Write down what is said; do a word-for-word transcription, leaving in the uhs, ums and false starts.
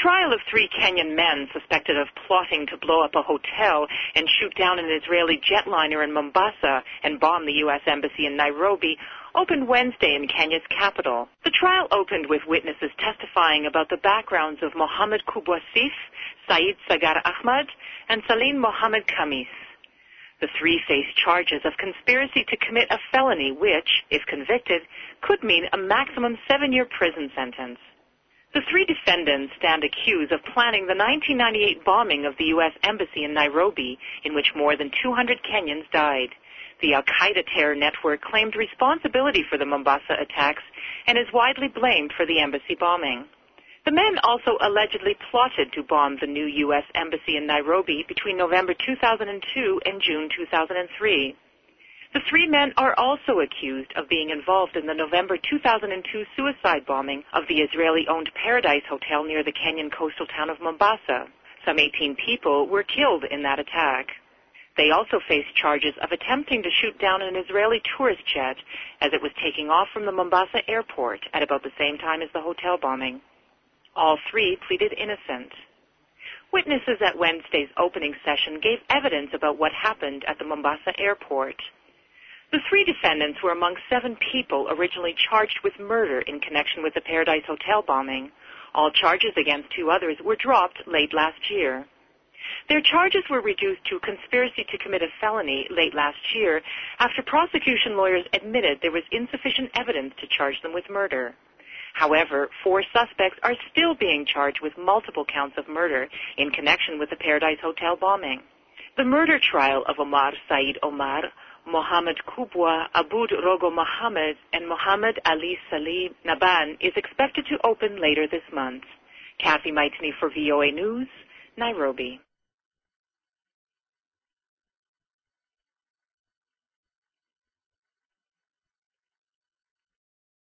trial of three Kenyan men suspected of plotting to blow up a hotel and shoot down an Israeli jetliner in Mombasa and bomb the U S Embassy in Nairobi opened Wednesday in Kenya's capital. The trial opened with witnesses testifying about the backgrounds of Mohammed Kubwasif, Said Sagar Ahmad, and Salim Mohammed Khamis. The three face charges of conspiracy to commit a felony which, if convicted, could mean a maximum seven-year prison sentence. The three defendants stand accused of planning the nineteen ninety-eight bombing of the U S Embassy in Nairobi, in which more than two hundred Kenyans died. The Al-Qaeda terror network claimed responsibility for the Mombasa attacks and is widely blamed for the embassy bombing. The men also allegedly plotted to bomb the new U S Embassy in Nairobi between November two thousand two and June two thousand three. The three men are also accused of being involved in the November two thousand two suicide bombing of the Israeli-owned Paradise Hotel near the Kenyan coastal town of Mombasa. Some eighteen people were killed in that attack. They also face charges of attempting to shoot down an Israeli tourist jet as it was taking off from the Mombasa airport at about the same time as the hotel bombing. All three pleaded innocent. Witnesses at Wednesday's opening session gave evidence about what happened at the Mombasa airport. The three defendants were among seven people originally charged with murder in connection with the Paradise Hotel bombing. All charges against two others were dropped late last year. Their charges were reduced to conspiracy to commit a felony late last year after prosecution lawyers admitted there was insufficient evidence to charge them with murder. However, four suspects are still being charged with multiple counts of murder in connection with the Paradise Hotel bombing. The murder trial of Omar Said Omar, Mohammed Kubwa, Abud Rogo Mohammed, and Mohammed Ali Salim Naban is expected to open later this month. Kathy Maitney for V O A News, Nairobi.